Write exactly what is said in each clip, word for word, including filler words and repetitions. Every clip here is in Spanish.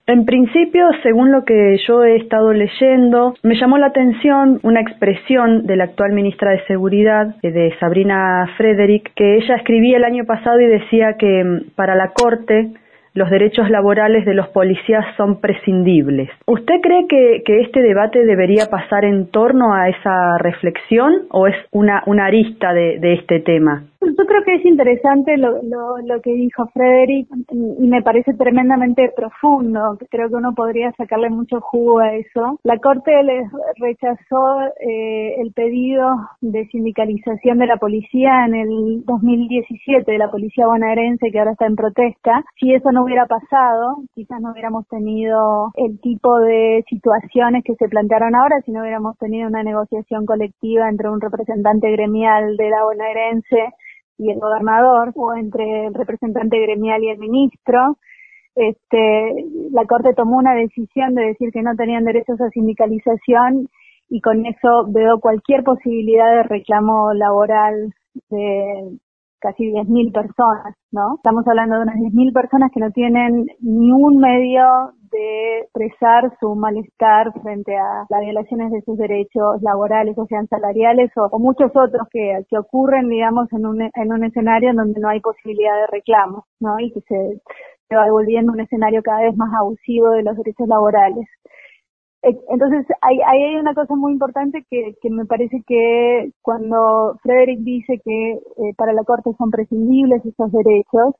En principio, según lo que yo he estado leyendo, me llamó la atención una expresión de la actual ministra de Seguridad, de Sabrina Frederick, que ella escribía el año pasado y decía que para la Corte los derechos laborales de los policías son prescindibles. ¿Usted cree que, que este debate debería pasar en torno a esa reflexión o es una, una arista de, de este tema? Yo creo que es interesante lo, lo, lo que dijo Frederick y me parece tremendamente profundo. Creo que uno podría sacarle mucho jugo a eso. La Corte les rechazó eh, el pedido de sindicalización de la policía en el dos mil diecisiete, de la policía bonaerense que ahora está en protesta. Si eso no hubiera pasado, quizás no hubiéramos tenido el tipo de situaciones que se plantearon ahora, si no hubiéramos tenido una negociación colectiva entre un representante gremial de la bonaerense y el gobernador, o entre el representante gremial y el ministro. Este, la Corte tomó una decisión de decir que no tenían derechos a sindicalización y con eso veo cualquier posibilidad de reclamo laboral de casi diez mil personas, ¿no? Estamos hablando de unas diez mil personas que no tienen ni un medio de expresar su malestar frente a las violaciones de sus derechos laborales, o sean salariales, o, o muchos otros que, que ocurren, digamos, en un, en un escenario en donde no hay posibilidad de reclamo, ¿no? Y que se, se va volviendo un escenario cada vez más abusivo de los derechos laborales. Entonces, ahí hay, hay una cosa muy importante que, que me parece que cuando Frederick dice que eh, para la Corte son prescindibles esos derechos,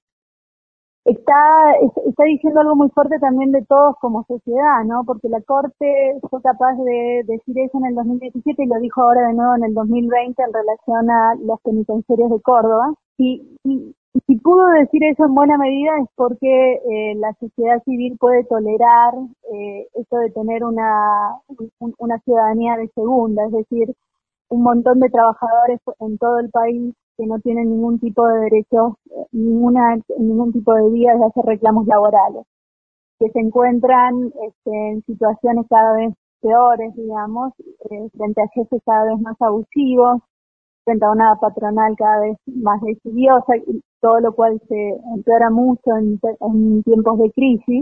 está, está diciendo algo muy fuerte también de todos como sociedad, ¿no? Porque la Corte fue capaz de decir eso en el dos mil diecisiete y lo dijo ahora de nuevo en el dos mil veinte en relación a las penitenciarias de Córdoba. Y, y si pudo decir eso en buena medida es porque eh, la sociedad civil puede tolerar eh, esto de tener una, un, una ciudadanía de segunda, es decir, un montón de trabajadores en todo el país que no tienen ningún tipo de derechos, ninguna, ningún tipo de vías de hacer reclamos laborales, que se encuentran este, en situaciones cada vez peores, digamos, eh, frente a jefes cada vez más abusivos, frente a una patronal cada vez más decidiosa, todo lo cual se empeora mucho en, en tiempos de crisis.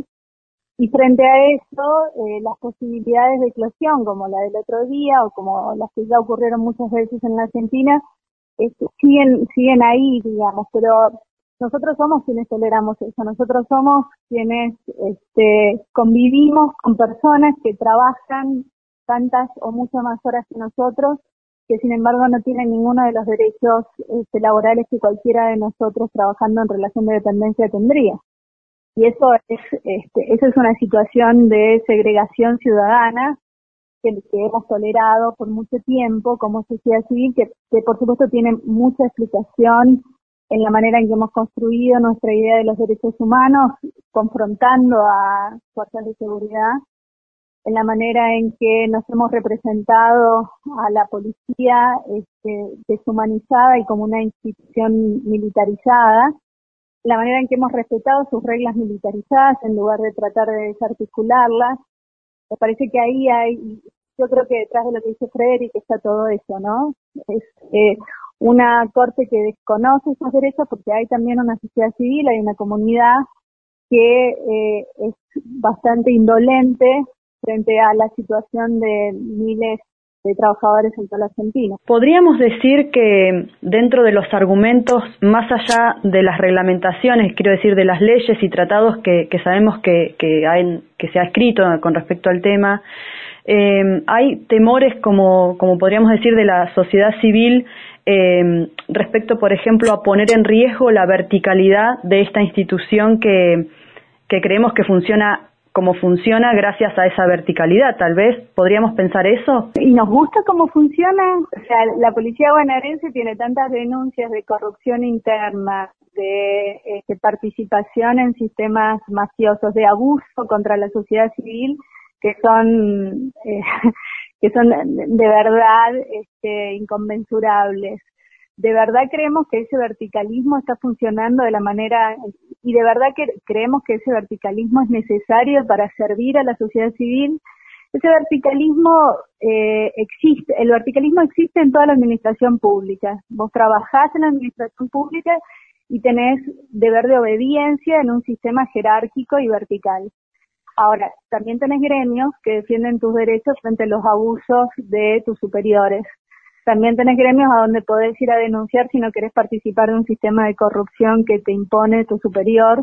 Y frente a eso, eh, las posibilidades de eclosión, como la del otro día o como las que ya ocurrieron muchas veces en la Argentina, este, siguen siguen ahí, digamos, pero nosotros somos quienes toleramos eso, nosotros somos quienes este, convivimos con personas que trabajan tantas o muchas más horas que nosotros, que sin embargo no tienen ninguno de los derechos este, laborales que cualquiera de nosotros trabajando en relación de dependencia tendría. Y eso es, este, eso es una situación de segregación ciudadana que, que hemos tolerado por mucho tiempo como sociedad civil, que, que por supuesto tiene mucha explicación en la manera en que hemos construido nuestra idea de los derechos humanos, confrontando a fuerzas de seguridad, en la manera en que nos hemos representado a la policía este, deshumanizada y como una institución militarizada, la manera en que hemos respetado sus reglas militarizadas en lugar de tratar de desarticularlas. Me parece que ahí hay, yo creo que detrás de lo que dice Frederick está todo eso, ¿no? Es eh, una corte que desconoce esos derechos porque hay también una sociedad civil, hay una comunidad que eh, es bastante indolente frente a la situación de miles de trabajadores en toda la Argentina. Podríamos decir que dentro de los argumentos, más allá de las reglamentaciones, quiero decir de las leyes y tratados que, que sabemos que, que, hay, que se ha escrito con respecto al tema, eh, hay temores, como, como podríamos decir, de la sociedad civil eh, respecto, por ejemplo, a poner en riesgo la verticalidad de esta institución que, que creemos que funciona como funciona gracias a esa verticalidad, tal vez, ¿podríamos pensar eso? ¿Y nos gusta cómo funciona? O sea, la policía bonaerense tiene tantas denuncias de corrupción interna, de este, participación en sistemas mafiosos, de abuso contra la sociedad civil, que son eh, que son de verdad este, inconmensurables. ¿De verdad creemos que ese verticalismo está funcionando de la manera, y de verdad que creemos que ese verticalismo es necesario para servir a la sociedad civil? Ese verticalismo eh, existe, el verticalismo existe en toda la administración pública. Vos trabajás en la administración pública y tenés deber de obediencia en un sistema jerárquico y vertical. Ahora, también tenés gremios que defienden tus derechos frente a los abusos de tus superiores. También tenés gremios a donde podés ir a denunciar si no querés participar de un sistema de corrupción que te impone tu superior,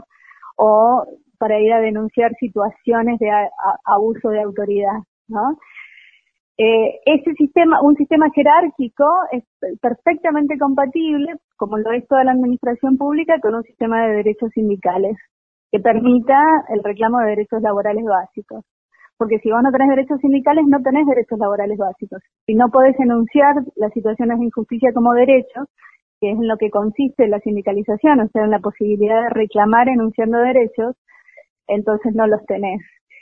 o para ir a denunciar situaciones de a, a, abuso de autoridad, ¿no? Eh, ese sistema, un sistema jerárquico, es perfectamente compatible, como lo es toda la administración pública, con un sistema de derechos sindicales que permita el reclamo de derechos laborales básicos. Porque si vos no tenés derechos sindicales, no tenés derechos laborales básicos. Si no podés enunciar las situaciones de injusticia como derechos, que es en lo que consiste la sindicalización, o sea, en la posibilidad de reclamar enunciando derechos, entonces no los tenés.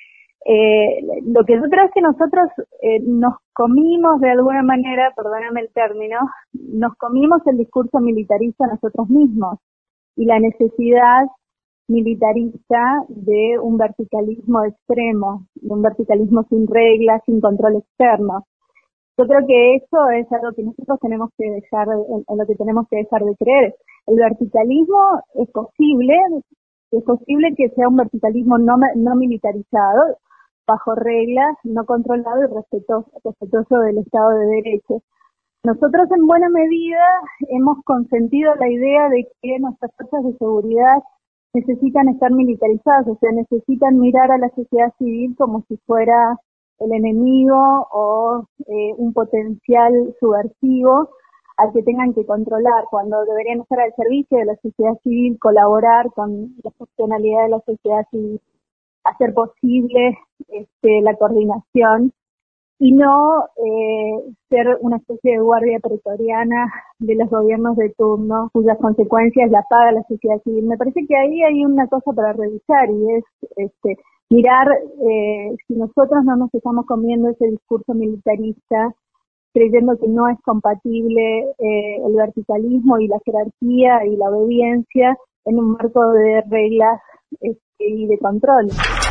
Eh, lo que yo creo es que nosotros eh, nos comimos de alguna manera, perdóname el término, nos comimos el discurso militarista nosotros mismos y la necesidad militarista de un verticalismo extremo, de un verticalismo sin reglas, sin control externo. Yo creo que eso es algo que nosotros tenemos que dejar, en, en lo que tenemos que dejar de creer. El verticalismo es posible, es posible que sea un verticalismo no, no militarizado, bajo reglas, no controlado y respetuoso, respetuoso del Estado de Derecho. Nosotros en buena medida hemos consentido la idea de que nuestras fuerzas de seguridad necesitan estar militarizadas, o sea, necesitan mirar a la sociedad civil como si fuera el enemigo o eh, un potencial subversivo al que tengan que controlar, cuando deberían estar al servicio de la sociedad civil, colaborar con la funcionalidad de la sociedad civil, hacer posible este, la coordinación y no eh, ser una especie de guardia pretoriana de los gobiernos de turno, cuyas consecuencias la paga la sociedad civil. Me parece que ahí hay una cosa para revisar y es este, mirar eh, si nosotros no nos estamos comiendo ese discurso militarista, creyendo que no es compatible eh, el verticalismo y la jerarquía y la obediencia en un marco de reglas este, y de control.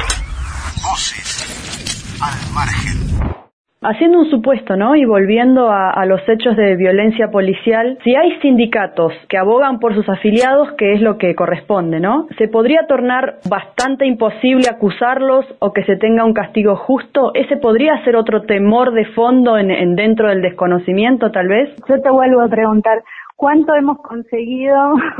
Voces al margen. Haciendo un supuesto, ¿no? Y volviendo a, a los hechos de violencia policial, si hay sindicatos que abogan por sus afiliados, que es lo que corresponde, ¿no? ¿Se podría tornar bastante imposible acusarlos o que se tenga un castigo justo? ¿Ese podría ser otro temor de fondo en, en dentro del desconocimiento, tal vez? Yo te vuelvo a preguntar, ¿cuánto hemos conseguido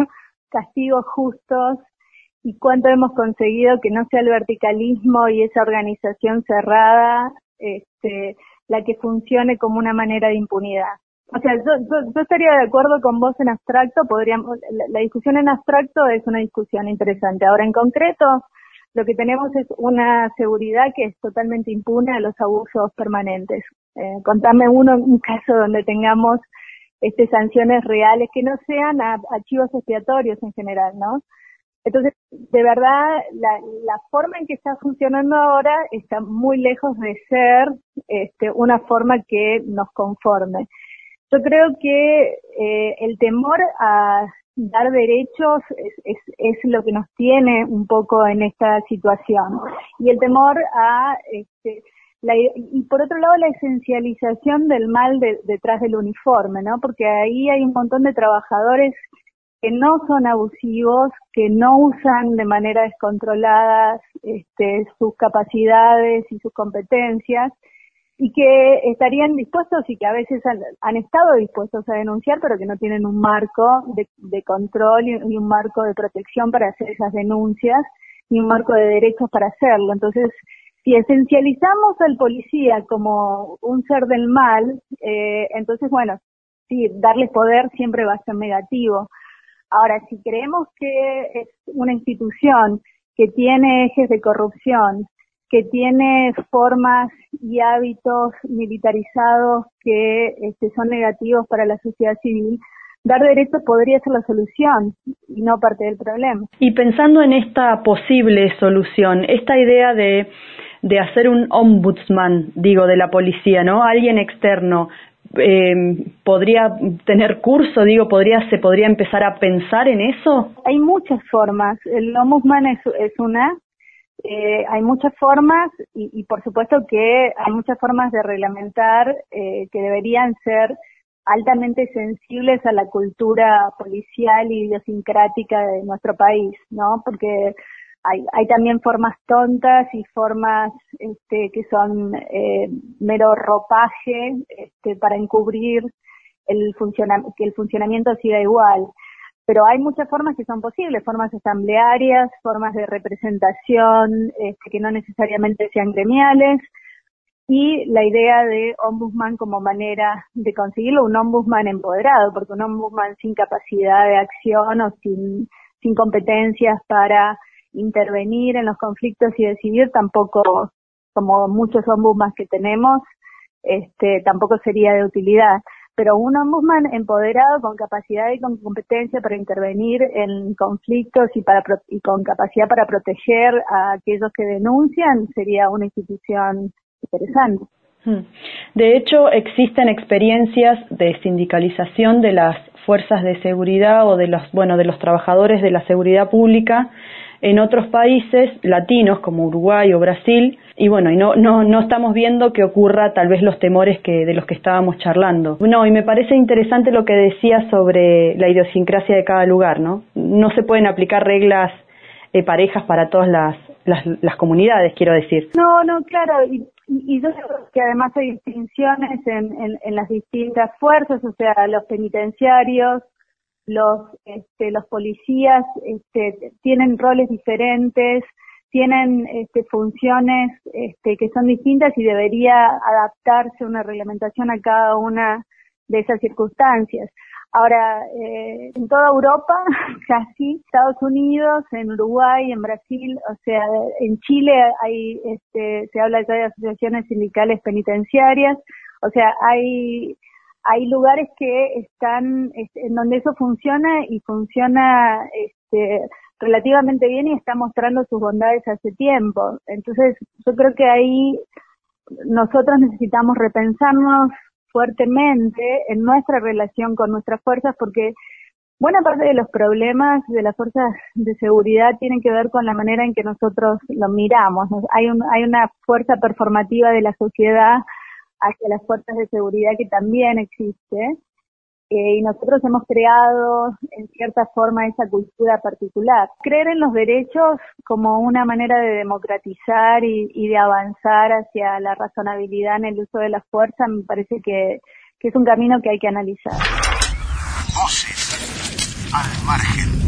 castigos justos y cuánto hemos conseguido que no sea el verticalismo y esa organización cerrada este, la que funcione como una manera de impunidad? O sea, yo, yo, yo estaría de acuerdo con vos en abstracto, podríamos, la, la discusión en abstracto es una discusión interesante. Ahora, en concreto, lo que tenemos es una seguridad que es totalmente impune a los abusos permanentes. Eh, contame uno, un caso donde tengamos este, sanciones reales que no sean a, a chivos expiatorios en general, ¿no? Entonces, de verdad, la, la forma en que está funcionando ahora está muy lejos de ser este, una forma que nos conforme. Yo creo que eh, el temor a dar derechos es, es, es lo que nos tiene un poco en esta situación. Y el temor a, este, la, y por otro lado, la esencialización del mal de, detrás del uniforme, ¿no? Porque ahí hay un montón de trabajadores que no son abusivos, que no usan de manera descontrolada este, sus capacidades y sus competencias, y que estarían dispuestos y que a veces han, han estado dispuestos a denunciar, pero que no tienen un marco de, de control y, y un marco de protección para hacer esas denuncias, ni un marco de derechos para hacerlo. Entonces, si esencializamos al policía como un ser del mal, eh, entonces, bueno, sí, darle poder siempre va a ser negativo. Ahora, si creemos que es una institución que tiene ejes de corrupción, que tiene formas y hábitos militarizados que este, son negativos para la sociedad civil, dar derechos podría ser la solución y no parte del problema. Y pensando en esta posible solución, esta idea de, de hacer un ombudsman, digo, de la policía, ¿no? Alguien externo, Eh, podría tener curso, digo, podría se podría empezar a pensar en eso. Hay muchas formas. El ombudsman es, es una. Eh, hay muchas formas y, y por supuesto que hay muchas formas de reglamentar eh, que deberían ser altamente sensibles a la cultura policial y idiosincrática de nuestro país, ¿no? Porque hay, hay también formas tontas y formas este, que son eh, mero ropaje este, para encubrir el funciona, que el funcionamiento siga igual. Pero hay muchas formas que son posibles, formas asamblearias, formas de representación este, que no necesariamente sean gremiales, y la idea de ombudsman como manera de conseguirlo, un ombudsman empoderado, porque un ombudsman sin capacidad de acción o sin, sin competencias para intervenir en los conflictos y decidir, tampoco, como muchos ombudsman que tenemos, este, tampoco sería de utilidad. Pero un ombudsman empoderado con capacidad y con competencia para intervenir en conflictos y para y con capacidad para proteger a aquellos que denuncian sería una institución interesante. De hecho, existen experiencias de sindicalización de las fuerzas de seguridad o de los, bueno, de los trabajadores de la seguridad pública en otros países latinos como Uruguay o Brasil, y bueno, y no no no estamos viendo que ocurra tal vez los temores que de los que estábamos charlando. No, y me parece interesante lo que decía sobre la idiosincrasia de cada lugar, ¿no? No se pueden aplicar reglas eh, parejas para todas las, las las comunidades, quiero decir. No, no, claro, y Y yo creo que además hay distinciones en, en, en las distintas fuerzas, o sea, los penitenciarios, los este, los policías este, tienen roles diferentes, tienen este, funciones este, que son distintas y debería adaptarse una reglamentación a cada una de esas circunstancias. Ahora, eh, en toda Europa, casi, Estados Unidos, en Uruguay, en Brasil, o sea, en Chile hay, este, se habla ya de asociaciones sindicales penitenciarias, o sea, hay, hay lugares que están, este, en donde eso funciona y funciona, este, relativamente bien y está mostrando sus bondades hace tiempo. Entonces, yo creo que ahí nosotros necesitamos repensarnos fuertemente en nuestra relación con nuestras fuerzas, porque buena parte de los problemas de las fuerzas de seguridad tienen que ver con la manera en que nosotros lo miramos. Hay un, hay una fuerza performativa de la sociedad hacia las fuerzas de seguridad que también existe, eh, y nosotros hemos creado en cierta forma esa cultura particular. Creer en los derechos como una manera de democratizar y, y de avanzar hacia la razonabilidad en el uso de la fuerza me parece que, que es un camino que hay que analizar. Voces al margen.